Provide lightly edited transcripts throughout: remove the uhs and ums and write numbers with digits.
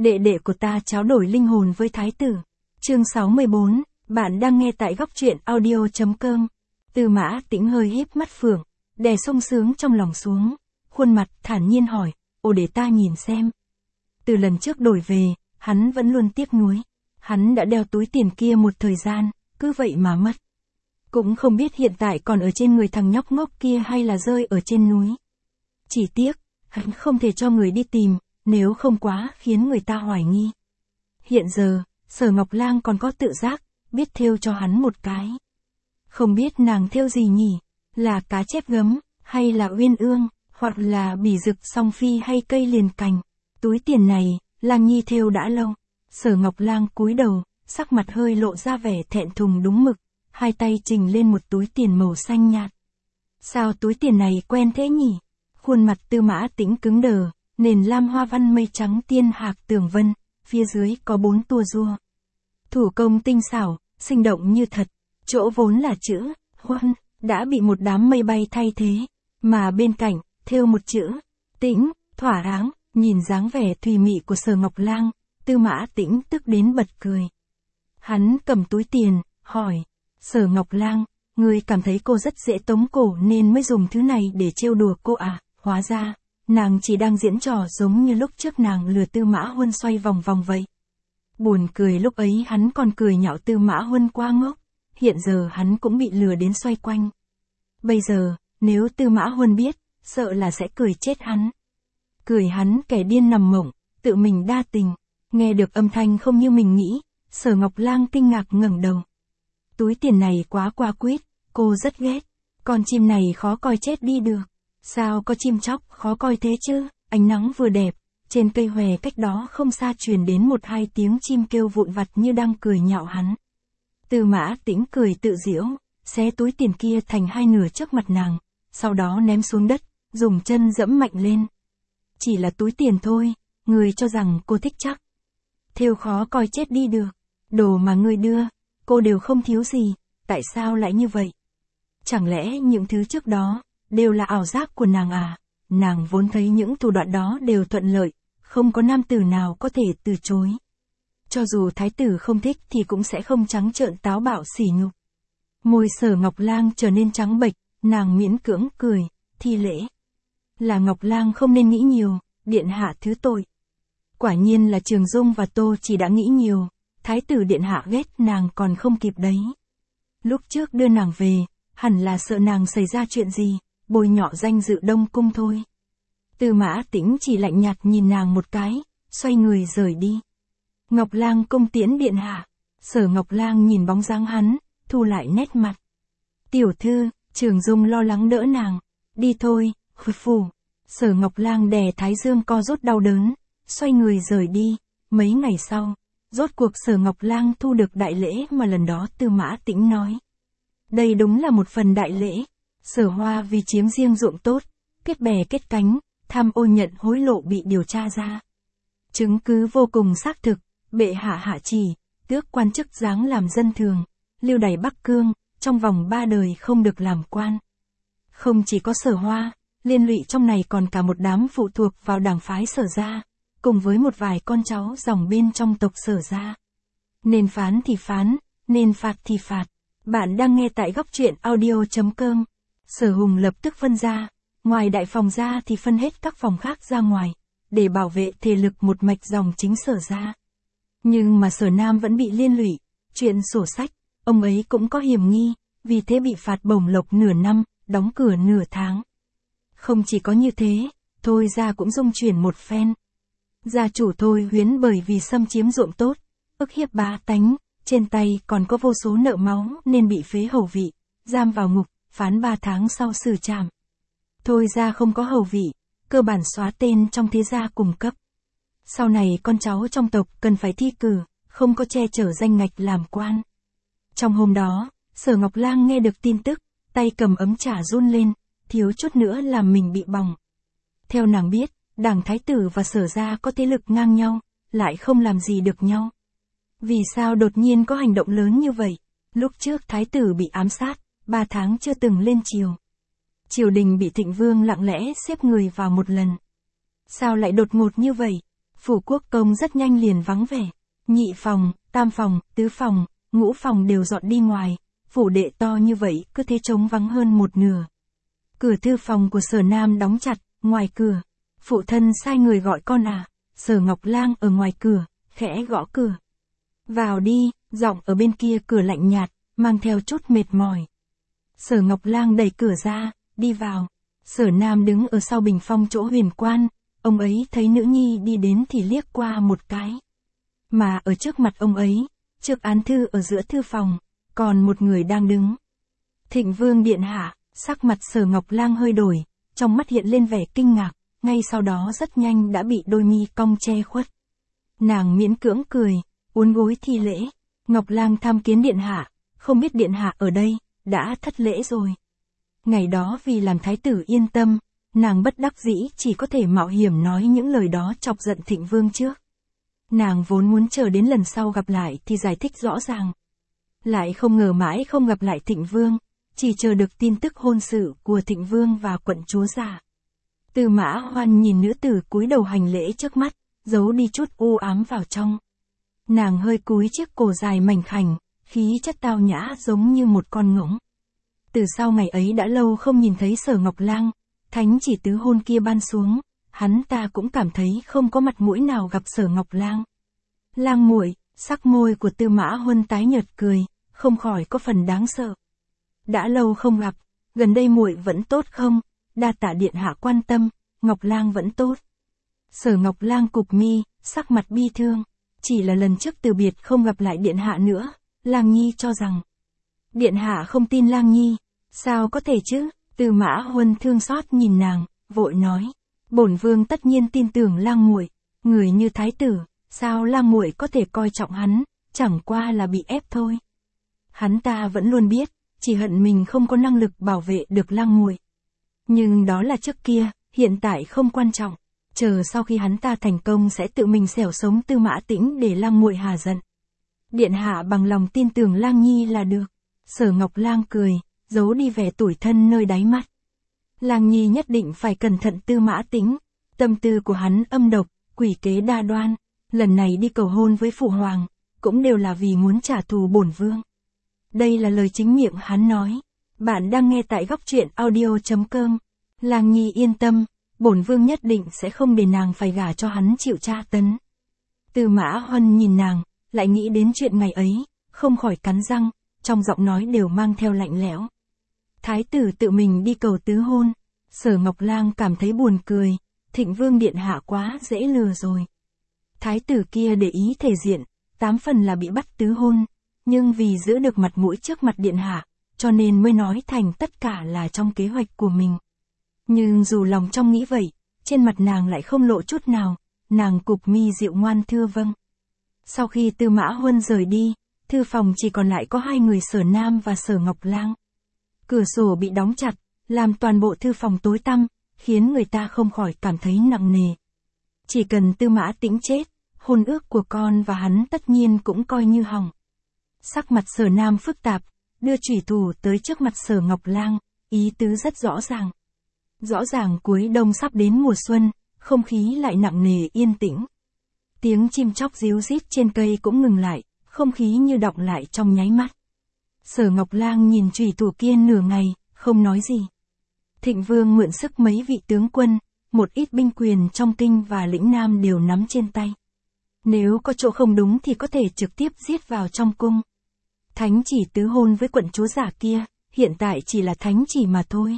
đệ đệ của ta tráo đổi linh hồn với thái tử. Chương 64, bạn đang nghe tại góc truyện audio.com. Tư Mã Tĩnh hơi híp mắt phượng, đè sung sướng trong lòng xuống, khuôn mặt thản nhiên hỏi, ồ để ta nhìn xem. Từ lần trước đổi về, hắn vẫn luôn tiếc nuối. Hắn đã đeo túi tiền kia một thời gian, cứ vậy mà mất. Cũng không biết hiện tại còn ở trên người thằng nhóc ngốc kia hay là rơi ở trên núi. Chỉ tiếc, hắn không thể cho người đi tìm, nếu không quá khiến người ta hoài nghi. Hiện giờ, Sở Ngọc Lang còn có tự giác, biết thêu cho hắn một cái. Không biết nàng thêu gì nhỉ, là cá chép gấm, hay là uyên ương, hoặc là bỉ rực song phi hay cây liền cành. Túi tiền này, Lang Nhi thêu đã lâu. Sở Ngọc Lang cúi đầu, sắc mặt hơi lộ ra vẻ thẹn thùng đúng mực, hai tay trình lên một túi tiền màu xanh nhạt. Sao túi tiền này quen thế nhỉ? Khuôn mặt Tư Mã Tĩnh cứng đờ, nền lam hoa văn mây trắng tiên hạc tường vân, phía dưới có 4 tua rua. Thủ công tinh xảo, sinh động như thật, chỗ vốn là chữ Huân đã bị một đám mây bay thay thế, mà bên cạnh thêu một chữ Tĩnh, thỏa đáng. Nhìn dáng vẻ thùy mị của Sở Ngọc Lang, Tư Mã Tĩnh tức đến bật cười. Hắn cầm túi tiền, hỏi, Sở Ngọc Lang, ngươi cảm thấy cô rất dễ tống cổ nên mới dùng thứ này để trêu đùa cô à? Hóa ra, nàng chỉ đang diễn trò giống như lúc trước nàng lừa Tư Mã Huân xoay vòng vòng vậy. Buồn cười lúc ấy hắn còn cười nhạo Tư Mã Huân quá ngốc, hiện giờ hắn cũng bị lừa đến xoay quanh. Bây giờ, nếu Tư Mã Huân biết, sợ là sẽ cười chết hắn. Cười hắn kẻ điên nằm mộng, tự mình đa tình. Nghe được âm thanh không như mình nghĩ, Sở Ngọc Lang kinh ngạc ngẩng đầu. Túi tiền này quá qua quýt, cô rất ghét. Con chim này khó coi chết đi được. Sao có chim chóc khó coi thế chứ? Ánh nắng vừa đẹp, trên cây hòe cách đó không xa truyền đến 1-2 tiếng chim kêu vụn vặt như đang cười nhạo hắn. Tư Mã Tĩnh cười tự giễu, xé túi tiền kia thành 2 nửa trước mặt nàng, sau đó ném xuống đất, dùng chân dẫm mạnh lên. Chỉ là túi tiền thôi, người cho rằng cô thích chắc. Thêu khó coi chết đi được, đồ mà ngươi đưa, cô đều không thiếu gì, tại sao lại như vậy? Chẳng lẽ những thứ trước đó, đều là ảo giác của nàng à? Nàng vốn thấy những thủ đoạn đó đều thuận lợi, không có nam tử nào có thể từ chối. Cho dù thái tử không thích thì cũng sẽ không trắng trợn táo bạo sỉ nhục. Môi Sở Ngọc Lang trở nên trắng bệch, nàng miễn cưỡng cười, thi lễ. Là Ngọc Lang không nên nghĩ nhiều, điện hạ thứ tội. Quả nhiên là Trường Dung và Tô Chỉ đã nghĩ nhiều, thái tử điện hạ ghét nàng còn không kịp đấy. Lúc trước đưa nàng về, hẳn là sợ nàng xảy ra chuyện gì, bôi nhọ danh dự Đông Cung thôi. Tư Mã Tĩnh chỉ lạnh nhạt nhìn nàng một cái, xoay người rời đi. Ngọc Lang cung tiễn điện hạ. Sở Ngọc Lang nhìn bóng dáng hắn, thu lại nét mặt. Tiểu thư, Trường Dung lo lắng đỡ nàng. Đi thôi, phù. Sở Ngọc Lang đè thái dương co rút đau đớn, xoay người rời đi. Mấy ngày sau, rốt cuộc Sở Ngọc Lang thu được đại lễ mà lần đó Tư Mã Tĩnh nói. Đây đúng là một phần đại lễ. Sở Hoa vì chiếm riêng ruộng tốt, kết bè kết cánh, tham ô nhận hối lộ bị điều tra ra. Chứng cứ vô cùng xác thực, bệ hạ hạ chỉ, tước quan chức giáng làm dân thường, lưu đày Bắc Cương, trong vòng 3 đời không được làm quan. Không chỉ có Sở Hoa, liên lụy trong này còn cả một đám phụ thuộc vào đảng phái Sở gia, cùng với một vài con cháu dòng bên trong tộc Sở gia. Nên phán thì phán, nên phạt thì phạt. Bạn đang nghe tại góc truyện audio.com. Sở Hùng lập tức phân ra, ngoài đại phòng ra thì phân hết các phòng khác ra ngoài, để bảo vệ thể lực một mạch dòng chính Sở gia. Nhưng mà Sở Nam vẫn bị liên lụy, chuyện sổ sách, ông ấy cũng có hiểm nghi, vì thế bị phạt bổng lộc nửa năm, đóng cửa nửa tháng. Không chỉ có như thế, Thôi gia cũng rung chuyển một phen. Gia chủ Thôi Huyến bởi vì xâm chiếm ruộng tốt, ức hiếp bá tánh, trên tay còn có vô số nợ máu nên bị phế hầu vị, giam vào ngục, phán 3 tháng sau xử trảm. Thôi gia không có hầu vị, cơ bản xóa tên trong thế gia cùng cấp. Sau này con cháu trong tộc cần phải thi cử, không có che chở danh ngạch làm quan. Trong hôm đó, Sở Ngọc Lang nghe được tin tức, tay cầm ấm trà run lên, thiếu chút nữa làm mình bị bỏng. Theo nàng biết, đảng thái tử và Sở gia có thế lực ngang nhau, lại không làm gì được nhau. Vì sao đột nhiên có hành động lớn như vậy? Lúc trước thái tử bị ám sát, 3 tháng chưa từng lên triều. Triều đình bị Thịnh Vương lặng lẽ xếp người vào một lần. Sao lại đột ngột như vậy? Phủ quốc công rất nhanh liền vắng vẻ. Nhị phòng, tam phòng, tứ phòng, ngũ phòng đều dọn đi ngoài, phủ đệ to như vậy cứ thế trống vắng hơn một nửa. Cửa thư phòng của Sở Nam đóng chặt, ngoài cửa. Phụ thân sai người gọi con à, Sở Ngọc Lang ở ngoài cửa, khẽ gõ cửa. Vào đi, giọng ở bên kia cửa lạnh nhạt, mang theo chút mệt mỏi. Sở Ngọc Lang đẩy cửa ra, đi vào. Sở Nam đứng ở sau bình phong chỗ huyền quan, ông ấy thấy nữ nhi đi đến thì liếc qua một cái. Mà ở trước mặt ông ấy, trước án thư ở giữa thư phòng, còn một người đang đứng. Thịnh Vương điện hạ, sắc mặt Sở Ngọc Lang hơi đổi, trong mắt hiện lên vẻ kinh ngạc, ngay sau đó rất nhanh đã bị đôi mi cong che khuất. Nàng miễn cưỡng cười, uốn gối thi lễ. Ngọc Lang tham kiến điện hạ, không biết điện hạ ở đây, đã thất lễ rồi. Ngày đó vì làm thái tử yên tâm, nàng bất đắc dĩ chỉ có thể mạo hiểm nói những lời đó chọc giận Thịnh Vương trước. Nàng vốn muốn chờ đến lần sau gặp lại thì giải thích rõ ràng. Lại không ngờ mãi không gặp lại Thịnh Vương, chỉ chờ được tin tức hôn sự của Thịnh Vương và quận chúa già. Tư Mã Hoan nhìn nữ tử cúi đầu hành lễ trước mắt, giấu đi chút u ám vào trong. Nàng hơi cúi chiếc cổ dài mảnh khảnh, khí chất tao nhã giống như một con ngỗng. Từ sau ngày ấy đã lâu không nhìn thấy Sở Ngọc Lang, thánh chỉ tứ hôn kia ban xuống, hắn ta cũng cảm thấy không có mặt mũi nào gặp Sở Ngọc Lang. Lang muội, sắc môi của Tư Mã Huân tái nhợt cười, không khỏi có phần đáng sợ. Đã lâu không gặp, gần đây muội vẫn tốt không? Đa tạ điện hạ quan tâm, Ngọc Lang vẫn tốt. Sở Ngọc Lang cụp mi, sắc mặt bi thương, chỉ là lần trước từ biệt không gặp lại điện hạ nữa, Lang Nhi cho rằng. Điện hạ không tin Lang Nhi, sao có thể chứ? Tư Mã Huân thương xót nhìn nàng, vội nói, bổn vương tất nhiên tin tưởng Lang muội, người như thái tử, sao Lang muội có thể coi trọng hắn, chẳng qua là bị ép thôi. Hắn ta vẫn luôn biết, chỉ hận mình không có năng lực bảo vệ được Lang muội. Nhưng đó là trước kia, hiện tại không quan trọng, chờ sau khi hắn ta thành công sẽ tự mình xẻo sống Tư Mã Tĩnh để Lang muội hà giận. Điện hạ bằng lòng tin tưởng Lang Nhi là được. Sở Ngọc Lang cười, giấu đi vẻ tủi thân nơi đáy mắt. Lang Nhi nhất định phải cẩn thận Tư Mã Tĩnh, tâm tư của hắn âm độc, quỷ kế đa đoan, lần này đi cầu hôn với phụ hoàng, cũng đều là vì muốn trả thù bổn vương. Đây là lời chính miệng hắn nói. Bạn đang nghe tại góc truyện audio.com. Lang Nhi yên tâm, bổn vương nhất định sẽ không để nàng phải gả cho hắn chịu tra tấn. Tư Mã Huân nhìn nàng, lại nghĩ đến chuyện ngày ấy, không khỏi cắn răng, trong giọng nói đều mang theo lạnh lẽo. Thái tử tự mình đi cầu tứ hôn, Sở Ngọc Lang cảm thấy buồn cười, Thịnh Vương điện hạ quá dễ lừa rồi. Thái tử kia để ý thể diện, 8 phần là bị bắt tứ hôn, nhưng vì giữ được mặt mũi trước mặt điện hạ, cho nên mới nói thành tất cả là trong kế hoạch của mình. Nhưng dù lòng trong nghĩ vậy, trên mặt nàng lại không lộ chút nào, nàng cụp mi dịu ngoan thưa vâng. Sau khi Tư Mã Huân rời đi, thư phòng chỉ còn lại có hai người Sở Nam và Sở Ngọc Lang. Cửa sổ bị đóng chặt, làm toàn bộ thư phòng tối tăm, khiến người ta không khỏi cảm thấy nặng nề. Chỉ cần Tư Mã Tĩnh chết, hôn ước của con và hắn tất nhiên cũng coi như hỏng. Sắc mặt Sở Nam phức tạp, đưa chủy thủ tới trước mặt Sở Ngọc Lang, ý tứ rất rõ ràng. Rõ ràng cuối đông sắp đến mùa xuân, không khí lại nặng nề yên tĩnh. Tiếng chim chóc ríu rít trên cây cũng ngừng lại, không khí như đọng lại trong nháy mắt. Sở Ngọc Lang nhìn chủy thủ kia nửa ngày, không nói gì. Thịnh Vương mượn sức mấy vị tướng quân, một ít binh quyền trong kinh và lĩnh nam đều nắm trên tay. Nếu có chỗ không đúng thì có thể trực tiếp giết vào trong cung. Thánh chỉ tứ hôn với quận chúa giả kia, hiện tại chỉ là thánh chỉ mà thôi.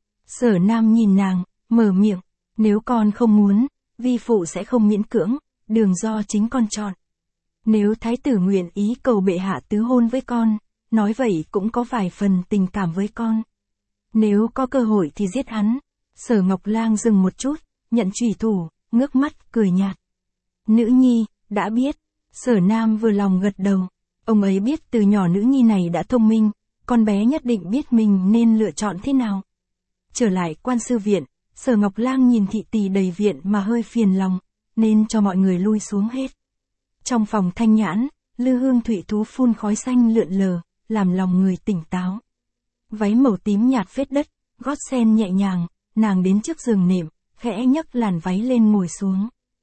Sở Nam nhìn nàng, mở miệng, nếu con không muốn, vi phụ sẽ không miễn cưỡng, đường do chính con chọn. Nếu thái tử nguyện ý cầu bệ hạ tứ hôn với con, nói vậy cũng có vài phần tình cảm với con. Nếu có cơ hội thì giết hắn. Sở Ngọc Lang dừng một chút, nhận chủy thủ, ngước mắt, cười nhạt. Nữ nhi, đã biết. Sở Nam vừa lòng gật đầu. Ông ấy biết từ nhỏ nữ nhi này đã thông minh, con bé nhất định biết mình nên lựa chọn thế nào. Trở lại quan sư viện, Sở Ngọc Lang nhìn thị tỳ đầy viện mà hơi phiền lòng, nên cho mọi người lui xuống hết. Trong phòng thanh nhãn, lư hương thủy thú phun khói xanh lượn lờ, làm lòng người tỉnh táo. Váy màu tím nhạt phết đất, gót sen nhẹ nhàng, nàng đến trước giường nệm, khẽ nhấc làn váy lên ngồi xuống.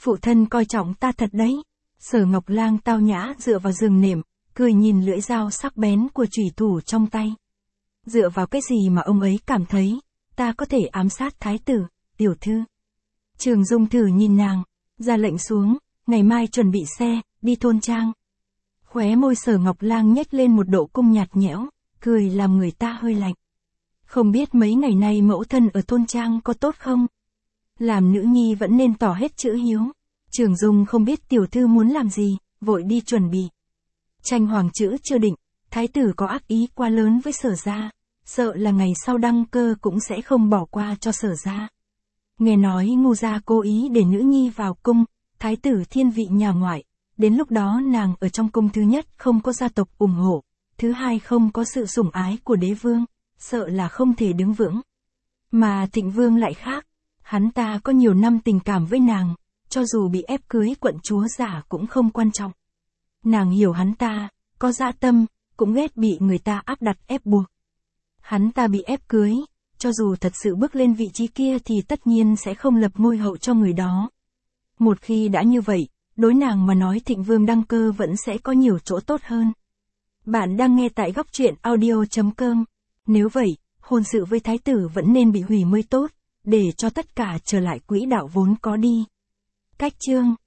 Phụ thân coi trọng ta thật đấy. Sở Ngọc Lang tao nhã dựa vào giường nệm, cười nhìn lưỡi dao sắc bén của chủy thủ trong tay. Dựa vào cái gì mà ông ấy cảm thấy, ta có thể ám sát thái tử, tiểu thư. Trường Dung thử nhìn nàng, ra lệnh xuống, ngày mai chuẩn bị xe, đi thôn trang. Khóe môi Sở Ngọc Lang nhếch lên một độ cung nhạt nhẽo, cười làm người ta hơi lạnh. Không biết mấy ngày nay mẫu thân ở thôn trang có tốt không? Làm nữ nhi vẫn nên tỏ hết chữ hiếu. Trường Dung không biết tiểu thư muốn làm gì, vội đi chuẩn bị. Tranh hoàng chữ chưa định, thái tử có ác ý quá lớn với Sở gia, sợ là ngày sau đăng cơ cũng sẽ không bỏ qua cho Sở gia. Nghe nói Ngô gia cố ý để nữ nhi vào cung, thái tử thiên vị nhà ngoại, đến lúc đó nàng ở trong cung thứ nhất không có gia tộc ủng hộ, thứ hai không có sự sủng ái của đế vương, sợ là không thể đứng vững. Mà Thịnh Vương lại khác, hắn ta có nhiều năm tình cảm với nàng, cho dù bị ép cưới quận chúa giả cũng không quan trọng. Nàng hiểu hắn ta, có dã tâm, cũng ghét bị người ta áp đặt ép buộc. Hắn ta bị ép cưới, cho dù thật sự bước lên vị trí kia thì tất nhiên sẽ không lập ngôi hậu cho người đó. Một khi đã như vậy, đối nàng mà nói Thịnh Vương đăng cơ vẫn sẽ có nhiều chỗ tốt hơn. Bạn đang nghe tại góc truyện audio.com. Nếu vậy, hôn sự với thái tử vẫn nên bị hủy mới tốt, để cho tất cả trở lại quỹ đạo vốn có đi. Cách chương